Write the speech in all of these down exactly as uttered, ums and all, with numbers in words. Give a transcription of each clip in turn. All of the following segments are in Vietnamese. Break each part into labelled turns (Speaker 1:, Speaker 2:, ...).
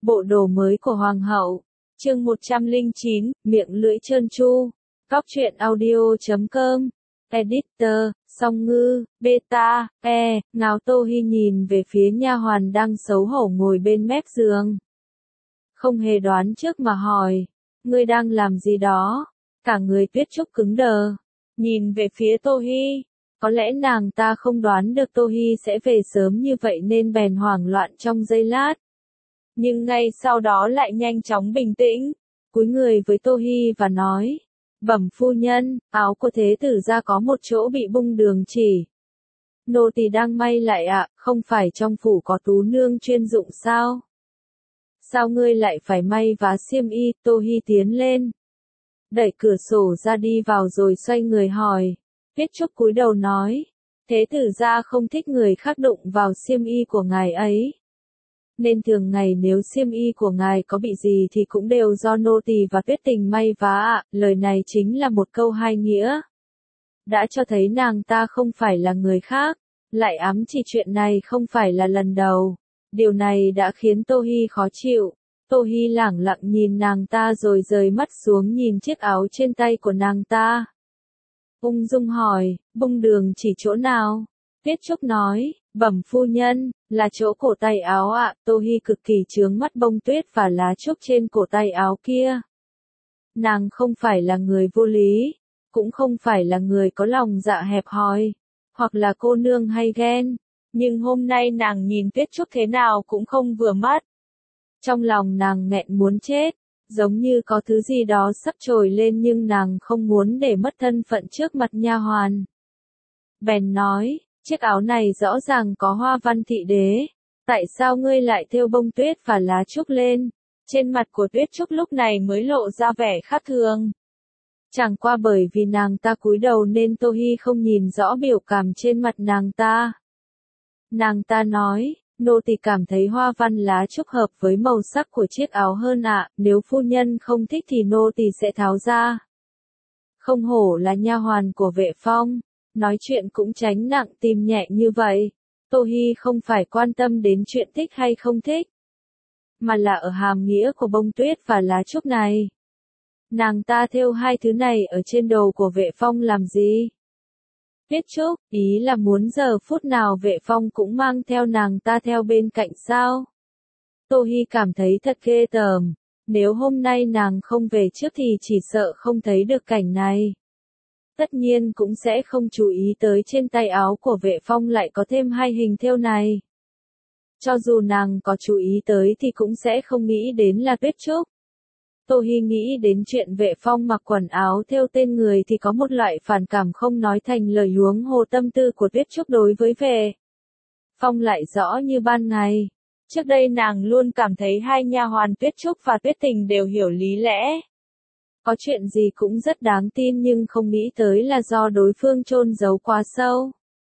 Speaker 1: Bộ đồ mới của Hoàng hậu. Chương một trăm lẻ chín, miệng lưỡi trơn tru. Cóc truyện audio chấm com. Editor, Song Ngư, Beta, E, Ngáo Tô Hi nhìn về phía nha hoàn đang xấu hổ ngồi bên mép giường. Không hề đoán trước mà hỏi, ngươi đang làm gì đó? Cả người Tuyết Trúc cứng đờ, nhìn về phía Tô Hi. Có lẽ nàng ta không đoán được Tô Hi sẽ về sớm như vậy nên bèn hoảng loạn trong giây lát. Nhưng ngay sau đó lại nhanh chóng bình tĩnh, cúi người với Tô Hi và nói, bẩm phu nhân, áo của thế tử gia có một chỗ bị bung đường chỉ. Nô tỳ đang may lại ạ, không phải trong phủ có tú nương chuyên dụng sao? Sao ngươi lại phải may vá xiêm y? Tô Hi tiến lên, đẩy cửa sổ ra đi vào rồi xoay người hỏi. Tuyết Trúc cúi đầu nói, thế tử gia không thích người khác đụng vào xiêm y của ngài ấy. Nên thường ngày nếu xiêm y của ngài có bị gì thì cũng đều do nô tỳ và Tuyết Tình may vá ạ. Lời này chính là một câu hai nghĩa. Đã cho thấy nàng ta không phải là người khác, lại ám chỉ chuyện này không phải là lần đầu. Điều này đã khiến Tô Hi khó chịu. Tô Hi lẳng lặng nhìn nàng ta rồi rời mắt xuống nhìn chiếc áo trên tay của nàng ta. Ung dung hỏi, bung đường chỉ chỗ nào? Tuyết Trúc nói, bẩm phu nhân, là chỗ cổ tay áo ạ. Tô Hi cực kỳ chướng mắt bông tuyết và lá trúc trên cổ tay áo kia. Nàng không phải là người vô lý, cũng không phải là người có lòng dạ hẹp hòi, hoặc là cô nương hay ghen. Nhưng hôm nay nàng nhìn Tuyết Trúc thế nào cũng không vừa mắt. Trong lòng nàng nghẹn muốn chết, giống như có thứ gì đó sắp trồi lên nhưng nàng không muốn để mất thân phận trước mặt nha hoàn. Bèn nói, chiếc áo này rõ ràng có hoa văn thị đế, tại sao ngươi lại thêu bông tuyết và lá trúc lên? Trên mặt của Tuyết Trúc lúc này mới lộ ra vẻ khác thường. Chẳng qua bởi vì nàng ta cúi đầu nên Tô Hi không nhìn rõ biểu cảm trên mặt nàng ta. Nàng ta nói, nô tỳ cảm thấy hoa văn lá trúc hợp với màu sắc của chiếc áo hơn ạ, nếu phu nhân không thích thì nô tỳ sẽ tháo ra. Không hổ là nha hoàn của Vệ Phong, nói chuyện cũng tránh nặng tim nhẹ như vậy. Tô Hi không phải quan tâm đến chuyện thích hay không thích, mà là ở hàm nghĩa của bông tuyết và lá trúc này. Nàng ta thêu hai thứ này ở trên đầu của Vệ Phong làm gì? Tuyết Trúc, ý là muốn giờ phút nào Vệ Phong cũng mang theo nàng ta theo bên cạnh sao? Tô Hi cảm thấy thật ghê tởm, nếu hôm nay nàng không về trước thì chỉ sợ không thấy được cảnh này. Tất nhiên cũng sẽ không chú ý tới trên tay áo của Vệ Phong lại có thêm hai hình thêu này. Cho dù nàng có chú ý tới thì cũng sẽ không nghĩ đến là Tuyết Trúc. Tô Hi nghĩ đến chuyện Vệ Phong mặc quần áo thêu tên người thì có một loại phản cảm không nói thành lời, huống hồ tâm tư của Tuyết Trúc đối với Vệ Phong lại rõ như ban ngày. Trước đây nàng luôn cảm thấy hai nha hoàn Tuyết Trúc và Tuyết Tình đều hiểu lý lẽ. Có chuyện gì cũng rất đáng tin nhưng không nghĩ tới là do đối phương chôn giấu quá sâu.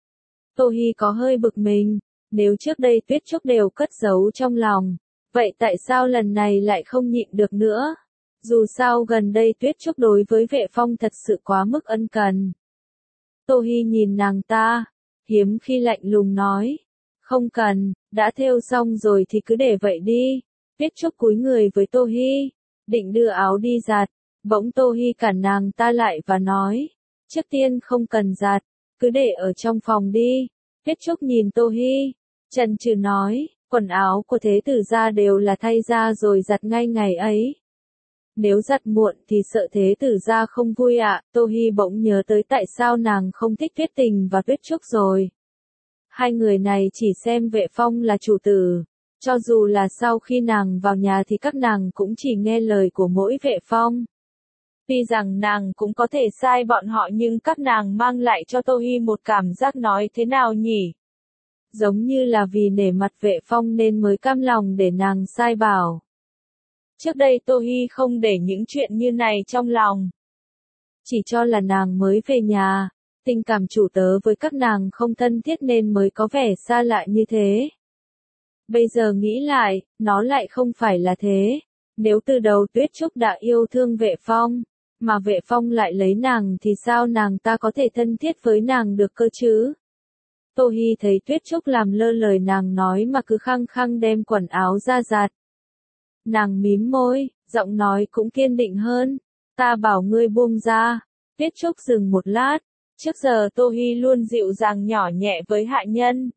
Speaker 1: Tô Hi có hơi bực mình, nếu trước đây Tuyết Trúc đều cất giấu trong lòng, vậy tại sao lần này lại không nhịn được nữa? Dù sao gần đây Tuyết Trúc đối với Vệ Phong thật sự quá mức ân cần. Tô Hi nhìn nàng ta, hiếm khi lạnh lùng nói, không cần, đã thêu xong rồi thì cứ để vậy đi. Tuyết Trúc cúi người với Tô Hi, định đưa áo đi giặt, bỗng Tô Hi cản nàng ta lại và nói, trước tiên không cần giặt, cứ để ở trong phòng đi. Tuyết Trúc nhìn Tô Hi, chần chừ nói, quần áo của thế tử gia đều là thay ra rồi giặt ngay ngày ấy. Nếu giặt muộn thì sợ thế tử gia không vui ạ. Tô Hi bỗng nhớ tới tại sao nàng không thích Tuyết Tình và Tuyết Trúc rồi. Hai người này chỉ xem Vệ Phong là chủ tử. Cho dù là sau khi nàng vào nhà thì các nàng cũng chỉ nghe lời của mỗi Vệ Phong. Tuy rằng nàng cũng có thể sai bọn họ nhưng các nàng mang lại cho Tô Hi một cảm giác nói thế nào nhỉ? Giống như là vì nể mặt Vệ Phong nên mới cam lòng để nàng sai bảo. Trước đây Tô Hi không để những chuyện như này trong lòng. Chỉ cho là nàng mới về nhà, tình cảm chủ tớ với các nàng không thân thiết nên mới có vẻ xa lạ như thế. Bây giờ nghĩ lại, nó lại không phải là thế. Nếu từ đầu Tuyết Trúc đã yêu thương Vệ Phong, mà Vệ Phong lại lấy nàng thì sao nàng ta có thể thân thiết với nàng được cơ chứ? Tô Hi thấy Tuyết Trúc làm lơ lời nàng nói mà cứ khăng khăng đem quần áo ra giặt. Nàng mím môi, giọng nói cũng kiên định hơn. Ta bảo ngươi buông ra. Tuyết Trúc dừng một lát. Trước giờ Tô Hi luôn dịu dàng nhỏ nhẹ với hạ nhân.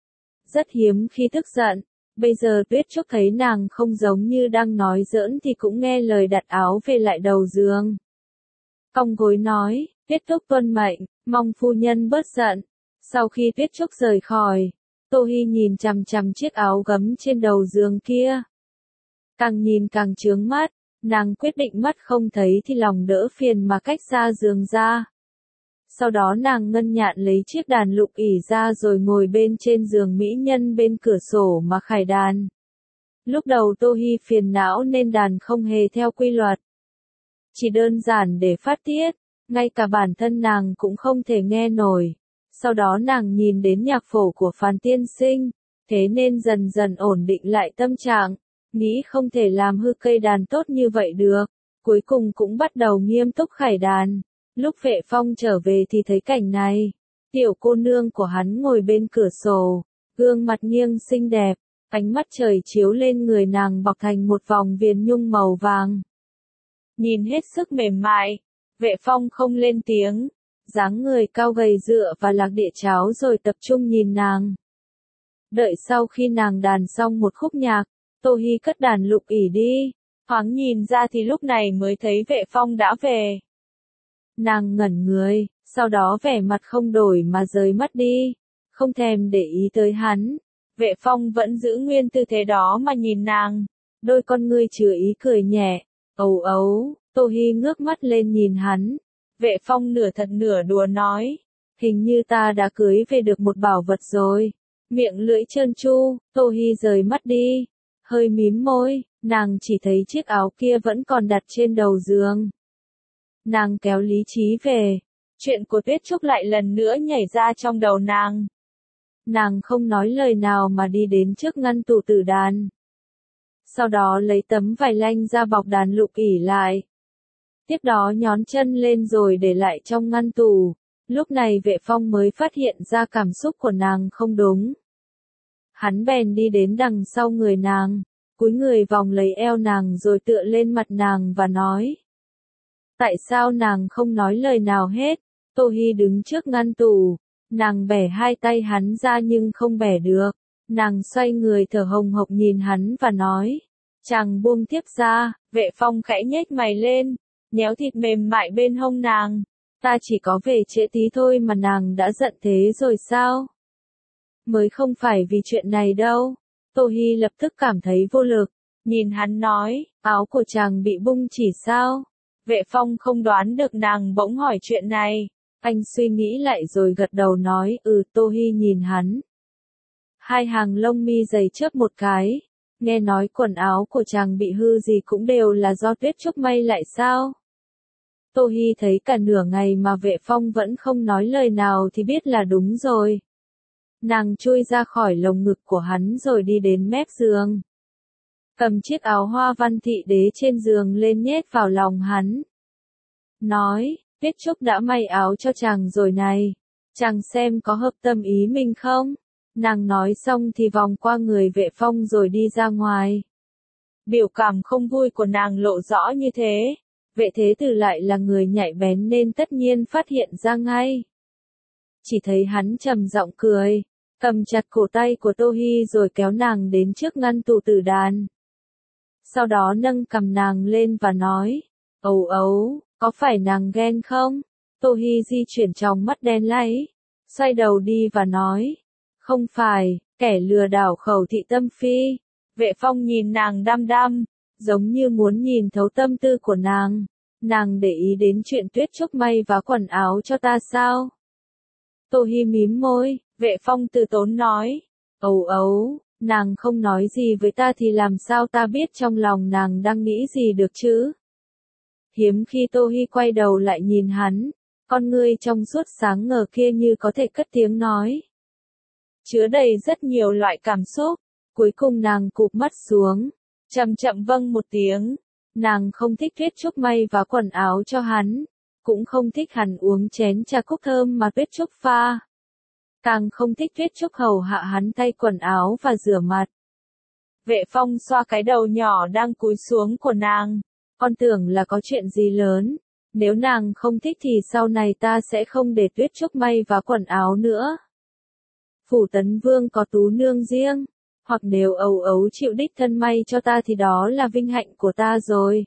Speaker 1: Rất hiếm khi tức giận. Bây giờ Tuyết Trúc thấy nàng không giống như đang nói giỡn thì cũng nghe lời đặt áo về lại đầu giường. Cong gối nói, Tuyết Trúc tuân mệnh, mong phu nhân bớt giận. Sau khi Tuyết Trúc rời khỏi, Tô Hi nhìn chằm chằm chiếc áo gấm trên đầu giường kia. Càng nhìn càng chướng mắt, nàng quyết định mắt không thấy thì lòng đỡ phiền mà cách xa giường ra. Sau đó nàng ngân nhạn lấy chiếc đàn lục ỷ ra rồi ngồi bên trên giường mỹ nhân bên cửa sổ mà khải đàn. Lúc đầu Tô Hi phiền não nên đàn không hề theo quy luật. Chỉ đơn giản để phát tiết, ngay cả bản thân nàng cũng không thể nghe nổi. Sau đó nàng nhìn đến nhạc phổ của Phàn tiên sinh, thế nên dần dần ổn định lại tâm trạng, nghĩ không thể làm hư cây đàn tốt như vậy được, cuối cùng cũng bắt đầu nghiêm túc khải đàn. Lúc Vệ Phong trở về thì thấy cảnh này, tiểu cô nương của hắn ngồi bên cửa sổ, gương mặt nghiêng xinh đẹp, ánh mắt trời chiếu lên người nàng bọc thành một vòng viền nhung màu vàng. Nhìn hết sức mềm mại, Vệ Phong không lên tiếng, dáng người cao gầy dựa và lạc địa cháo rồi tập trung nhìn nàng. Đợi sau khi nàng đàn xong một khúc nhạc, Tô Hi cất đàn lục ỷ đi, thoáng nhìn ra thì lúc này mới thấy Vệ Phong đã về. Nàng ngẩn người, sau đó vẻ mặt không đổi mà rời mắt đi, không thèm để ý tới hắn. Vệ Phong vẫn giữ nguyên tư thế đó mà nhìn nàng, đôi con ngươi chứa ý cười nhẹ, ấu ấu. Tô Hi ngước mắt lên nhìn hắn. Vệ Phong nửa thật nửa đùa nói, hình như ta đã cưới về được một bảo vật rồi. Miệng lưỡi trơn tru, Tô Hi rời mắt đi, hơi mím môi, nàng chỉ thấy chiếc áo kia vẫn còn đặt trên đầu giường. Nàng kéo lý trí về, chuyện của Tuyết Trúc lại lần nữa nhảy ra trong đầu nàng. Nàng không nói lời nào mà đi đến trước ngăn tủ tử đàn. Sau đó lấy tấm vải lanh ra bọc đàn lục ỷ lại. Tiếp đó nhón chân lên rồi để lại trong ngăn tủ. Lúc này Vệ Phong mới phát hiện ra cảm xúc của nàng không đúng. Hắn bèn đi đến đằng sau người nàng, cúi người vòng lấy eo nàng rồi tựa lên mặt nàng và nói. Tại sao nàng không nói lời nào hết? Tô Hi đứng trước ngăn tủ, nàng bẻ hai tay hắn ra nhưng không bẻ được. Nàng xoay người thở hồng hộc nhìn hắn và nói. Chàng buông tiếp ra. Vệ Phong khẽ nhếch mày lên, nhéo thịt mềm mại bên hông nàng. Ta chỉ có về trễ tí thôi mà nàng đã giận thế rồi sao? Mới không phải vì chuyện này đâu. Tô Hi lập tức cảm thấy vô lực, nhìn hắn nói, áo của chàng bị bung chỉ sao? Vệ Phong không đoán được nàng bỗng hỏi chuyện này. Anh suy nghĩ lại rồi gật đầu nói, ừ. Tô Hi nhìn hắn. Hai hàng lông mi dày chớp một cái. Nghe nói quần áo của chàng bị hư gì cũng đều là do Tuyết Trúc may lại sao? Tô Hi thấy cả nửa ngày mà Vệ Phong vẫn không nói lời nào thì biết là đúng rồi. Nàng chui ra khỏi lồng ngực của hắn rồi đi đến mép giường. Cầm chiếc áo hoa văn thị đế trên giường lên nhét vào lòng hắn. Nói, Tuyết Trúc đã may áo cho chàng rồi này. Chàng xem có hợp tâm ý mình không? Nàng nói xong thì vòng qua người Vệ Phong rồi đi ra ngoài. Biểu cảm không vui của nàng lộ rõ như thế. Vệ Thế Tử lại là người nhạy bén nên tất nhiên phát hiện ra ngay. Chỉ thấy hắn trầm giọng cười, cầm chặt cổ tay của Tô Hi rồi kéo nàng đến trước ngăn tủ tử đàn. Sau đó nâng cầm nàng lên và nói, ấu ấu, có phải nàng ghen không? Tô Hi di chuyển tròng mắt đen láy, xoay đầu đi và nói, không phải, kẻ lừa đảo khẩu thị tâm phi. Vệ Phong nhìn nàng đăm đăm, giống như muốn nhìn thấu tâm tư của nàng. Nàng để ý đến chuyện Tuyết Trúc may và quần áo cho ta sao? Tô Hi mím môi, Vệ Phong từ tốn nói, ấu ấu, nàng không nói gì với ta thì làm sao ta biết trong lòng nàng đang nghĩ gì được chứ? Hiếm khi Tô Hi quay đầu lại nhìn hắn, con ngươi trong suốt sáng ngời kia như có thể cất tiếng nói. Chứa đầy rất nhiều loại cảm xúc, cuối cùng nàng cụp mắt xuống, chậm chậm vâng một tiếng. Nàng không thích Tuyết Trúc may và quần áo cho hắn, cũng không thích hắn uống chén trà cúc thơm mà Tuyết Trúc pha. Càng không thích Tuyết Trúc hầu hạ hắn thay quần áo và rửa mặt. Vệ Phong xoa cái đầu nhỏ đang cúi xuống của nàng. Con tưởng là có chuyện gì lớn. Nếu nàng không thích thì sau này ta sẽ không để Tuyết Trúc may vá quần áo nữa. Phủ Tấn Vương có tú nương riêng. Hoặc nếu ấu ấu chịu đích thân may cho ta thì đó là vinh hạnh của ta rồi.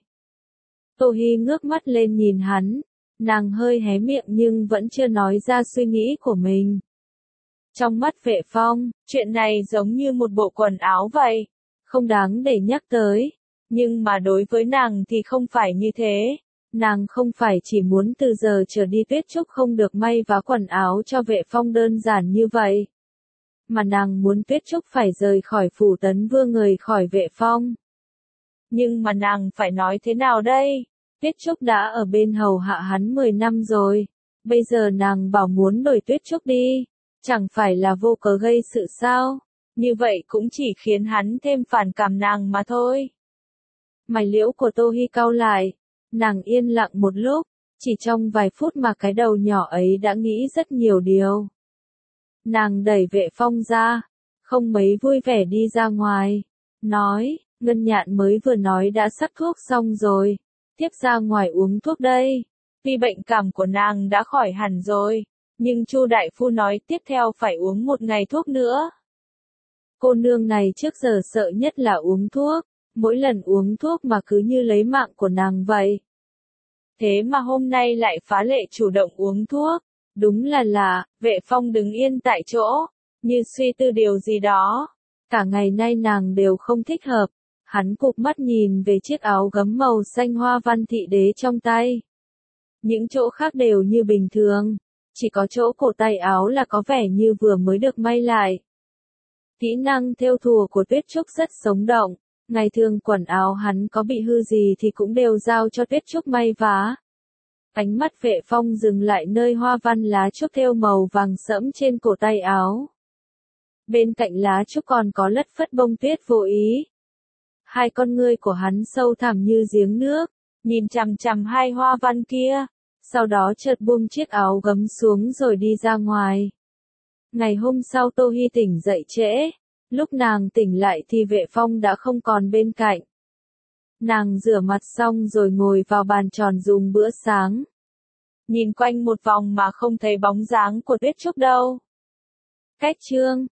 Speaker 1: Tô Hi ngước mắt lên nhìn hắn. Nàng hơi hé miệng nhưng vẫn chưa nói ra suy nghĩ của mình. Trong mắt Vệ Phong, chuyện này giống như một bộ quần áo vậy. Không đáng để nhắc tới. Nhưng mà đối với nàng thì không phải như thế. Nàng không phải chỉ muốn từ giờ trở đi Tuyết Trúc không được may vá quần áo cho Vệ Phong đơn giản như vậy. Mà nàng muốn Tuyết Trúc phải rời khỏi phủ Tấn Vương, người khỏi Vệ Phong. Nhưng mà nàng phải nói thế nào đây? Tuyết Trúc đã ở bên hầu hạ hắn mười năm rồi. Bây giờ nàng bảo muốn đổi Tuyết Trúc đi. Chẳng phải là vô cớ gây sự sao? Như vậy cũng chỉ khiến hắn thêm phản cảm nàng mà thôi. Mày liễu của Tô Hi cau lại. Nàng yên lặng một lúc. Chỉ trong vài phút mà cái đầu nhỏ ấy đã nghĩ rất nhiều điều. Nàng đẩy Vệ Phong ra. Không mấy vui vẻ đi ra ngoài. Nói, Ngân Nhạn mới vừa nói đã sắc thuốc xong rồi. Tiếp ra ngoài uống thuốc đây. Vì bệnh cảm của nàng đã khỏi hẳn rồi. Nhưng Chu đại phu nói tiếp theo phải uống một ngày thuốc nữa. Cô nương này trước giờ sợ nhất là uống thuốc. Mỗi lần uống thuốc mà cứ như lấy mạng của nàng vậy. Thế mà hôm nay lại phá lệ chủ động uống thuốc. Đúng là lạ. Vệ Phong đứng yên tại chỗ. Như suy tư điều gì đó. Cả ngày nay nàng đều không thích hợp. Hắn cụp mắt nhìn về chiếc áo gấm màu xanh hoa văn thị đế trong tay. Những chỗ khác đều như bình thường. Chỉ có chỗ cổ tay áo là có vẻ như vừa mới được may lại. Kỹ năng thêu thùa của Tuyết Trúc rất sống động. Ngày thường quần áo hắn có bị hư gì thì cũng đều giao cho Tuyết Trúc may vá. Ánh mắt Vệ Phong dừng lại nơi hoa văn lá trúc thêu màu vàng sẫm trên cổ tay áo. Bên cạnh lá trúc còn có lất phất bông tuyết vô ý. Hai con ngươi của hắn sâu thẳm như giếng nước, nhìn chằm chằm hai hoa văn kia, sau đó chợt buông chiếc áo gấm xuống rồi đi ra ngoài. Ngày hôm sau Tô Hi tỉnh dậy trễ, lúc nàng tỉnh lại thì Vệ Phong đã không còn bên cạnh. Nàng rửa mặt xong rồi ngồi vào bàn tròn dùng bữa sáng. Nhìn quanh một vòng mà không thấy bóng dáng của Tuyết Trúc đâu. Cách chương